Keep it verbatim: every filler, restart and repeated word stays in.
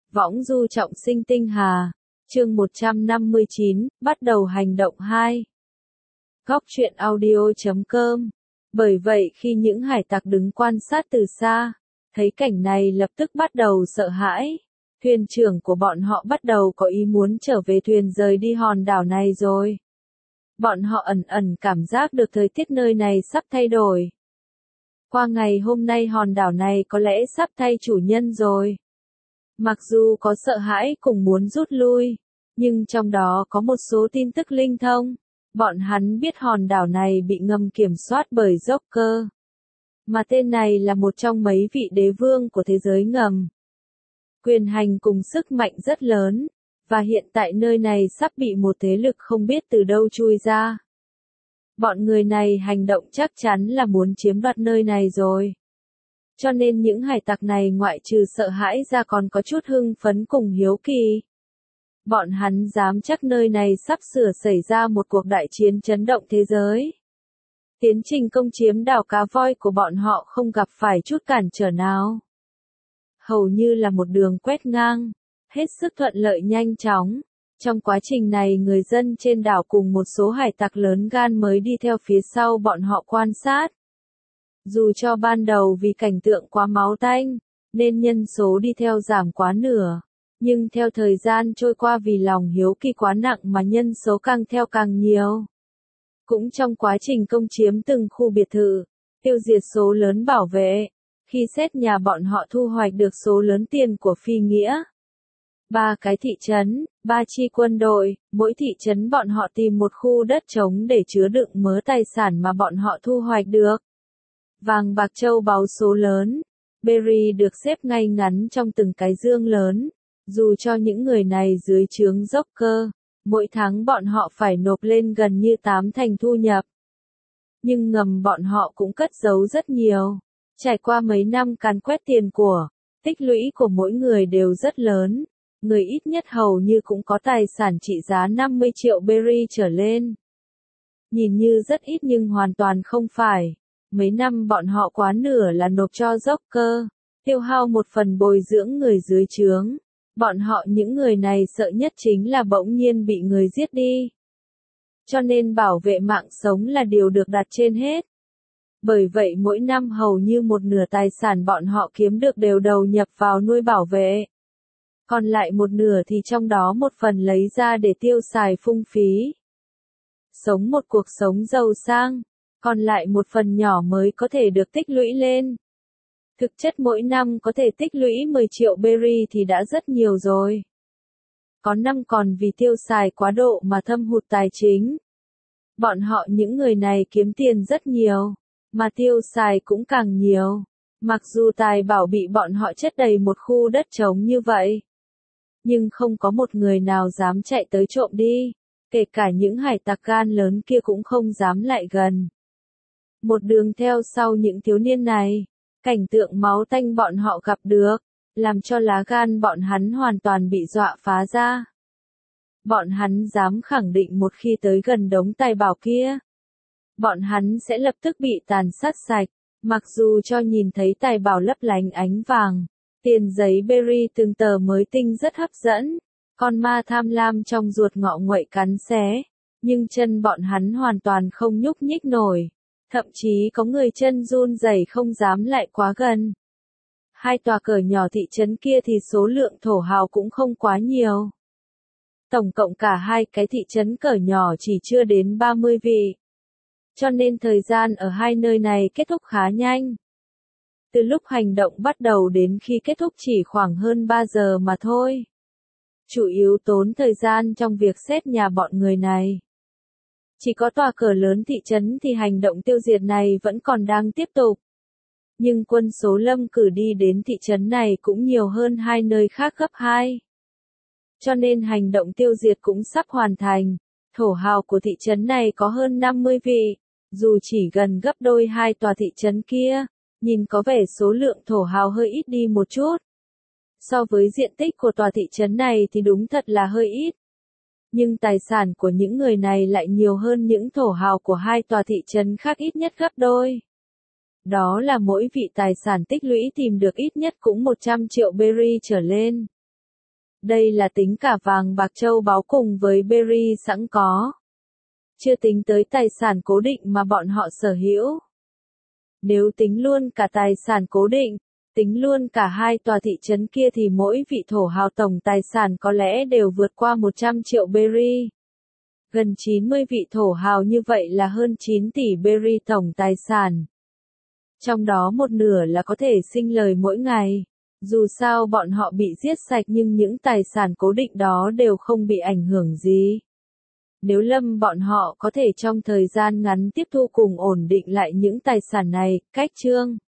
Võng du trọng sinh tinh hà. Chương một trăm năm mươi chín, bắt đầu hành động hai. Góc truyện audio chấm com. Bởi vậy khi những hải tặc đứng quan sát từ xa, thấy cảnh này lập tức bắt đầu sợ hãi. Thuyền trưởng của bọn họ bắt đầu có ý muốn trở về thuyền rời đi hòn đảo này rồi. Bọn họ ẩn ẩn cảm giác được thời tiết nơi này sắp thay đổi. Qua ngày hôm nay hòn đảo này có lẽ sắp thay chủ nhân rồi. Mặc dù có sợ hãi cùng muốn rút lui, nhưng trong đó có một số tin tức linh thông. Bọn hắn biết hòn đảo này bị ngầm kiểm soát bởi Joker. Mà tên này là một trong mấy vị đế vương của thế giới ngầm. Quyền hành cùng sức mạnh rất lớn, và hiện tại nơi này sắp bị một thế lực không biết từ đâu chui ra. Bọn người này hành động chắc chắn là muốn chiếm đoạt nơi này rồi. Cho nên những hải tặc này ngoại trừ sợ hãi ra còn có chút hưng phấn cùng hiếu kỳ. Bọn hắn dám chắc nơi này sắp sửa xảy ra một cuộc đại chiến chấn động thế giới. Tiến trình công chiếm đảo Cá Voi của bọn họ không gặp phải chút cản trở nào. Hầu như là một đường quét ngang, hết sức thuận lợi nhanh chóng. Trong quá trình này người dân trên đảo cùng một số hải tặc lớn gan mới đi theo phía sau bọn họ quan sát. Dù cho ban đầu vì cảnh tượng quá máu tanh, nên nhân số đi theo giảm quá nửa. Nhưng theo thời gian trôi qua vì lòng hiếu kỳ quá nặng mà nhân số càng theo càng nhiều. Cũng trong quá trình công chiếm từng khu biệt thự, tiêu diệt số lớn bảo vệ, khi xét nhà bọn họ thu hoạch được số lớn tiền của phi nghĩa. Ba cái thị trấn, ba chi quân đội, mỗi thị trấn bọn họ tìm một khu đất trống để chứa đựng mớ tài sản mà bọn họ thu hoạch được. Vàng bạc châu báu số lớn, berry được xếp ngay ngắn trong từng cái dương lớn. Dù cho những người này dưới trướng Joker, mỗi tháng bọn họ phải nộp lên gần như tám thành thu nhập. Nhưng ngầm bọn họ cũng cất giấu rất nhiều. Trải qua mấy năm càn quét tiền của, tích lũy của mỗi người đều rất lớn. Người ít nhất hầu như cũng có tài sản trị giá năm mươi triệu berry trở lên. Nhìn như rất ít nhưng hoàn toàn không phải. Mấy năm bọn họ quá nửa là nộp cho Joker, tiêu hao một phần bồi dưỡng người dưới trướng. Bọn họ những người này sợ nhất chính là bỗng nhiên bị người giết đi. Cho nên bảo vệ mạng sống là điều được đặt trên hết. Bởi vậy mỗi năm hầu như một nửa tài sản bọn họ kiếm được đều đầu nhập vào nuôi bảo vệ. Còn lại một nửa thì trong đó một phần lấy ra để tiêu xài phung phí. Sống một cuộc sống giàu sang, còn lại một phần nhỏ mới có thể được tích lũy lên. Thực chất mỗi năm có thể tích lũy mười triệu berry thì đã rất nhiều rồi. Có năm còn vì tiêu xài quá độ mà thâm hụt tài chính. Bọn họ những người này kiếm tiền rất nhiều, mà tiêu xài cũng càng nhiều. Mặc dù tài bảo bị bọn họ chất đầy một khu đất trống như vậy. Nhưng không có một người nào dám chạy tới trộm đi. Kể cả những hải tặc gan lớn kia cũng không dám lại gần. Một đường theo sau những thiếu niên này. Cảnh tượng máu tanh bọn họ gặp được, làm cho lá gan bọn hắn hoàn toàn bị dọa phá ra. Bọn hắn dám khẳng định một khi tới gần đống tài bảo kia, bọn hắn sẽ lập tức bị tàn sát sạch, mặc dù cho nhìn thấy tài bảo lấp lánh ánh vàng, tiền giấy berry từng tờ mới tinh rất hấp dẫn, con ma tham lam trong ruột ngọ nguậy cắn xé, nhưng chân bọn hắn hoàn toàn không nhúc nhích nổi. Thậm chí có người chân run rẩy không dám lại quá gần. Hai tòa cờ nhỏ thị trấn kia thì số lượng thổ hào cũng không quá nhiều. Tổng cộng cả hai cái thị trấn cờ nhỏ chỉ chưa đến ba mươi vị. Cho nên thời gian ở hai nơi này kết thúc khá nhanh. Từ lúc hành động bắt đầu đến khi kết thúc chỉ khoảng hơn ba giờ mà thôi. Chủ yếu tốn thời gian trong việc xếp nhà bọn người này. Chỉ có tòa cờ lớn thị trấn thì hành động tiêu diệt này vẫn còn đang tiếp tục. Nhưng quân số lâm cử đi đến thị trấn này cũng nhiều hơn hai nơi khác gấp hai. Cho nên hành động tiêu diệt cũng sắp hoàn thành. Thổ hào của thị trấn này có hơn năm mươi vị. Dù chỉ gần gấp đôi hai tòa thị trấn kia, nhìn có vẻ số lượng thổ hào hơi ít đi một chút. So với diện tích của tòa thị trấn này thì đúng thật là hơi ít. Nhưng tài sản của những người này lại nhiều hơn những thổ hào của hai tòa thị trấn khác ít nhất gấp đôi. Đó là mỗi vị tài sản tích lũy tìm được ít nhất cũng một trăm triệu berry trở lên. Đây là tính cả vàng bạc châu báu cùng với berry sẵn có. Chưa tính tới tài sản cố định mà bọn họ sở hữu. Nếu tính luôn cả tài sản cố định, tính luôn cả hai tòa thị trấn kia thì mỗi vị thổ hào tổng tài sản có lẽ đều vượt qua một trăm triệu berry. Gần chín mươi vị thổ hào như vậy là hơn chín tỷ berry tổng tài sản. Trong đó một nửa là có thể sinh lời mỗi ngày. Dù sao bọn họ bị giết sạch nhưng những tài sản cố định đó đều không bị ảnh hưởng gì. Nếu Lâm bọn họ có thể trong thời gian ngắn tiếp thu cùng ổn định lại những tài sản này, cách chương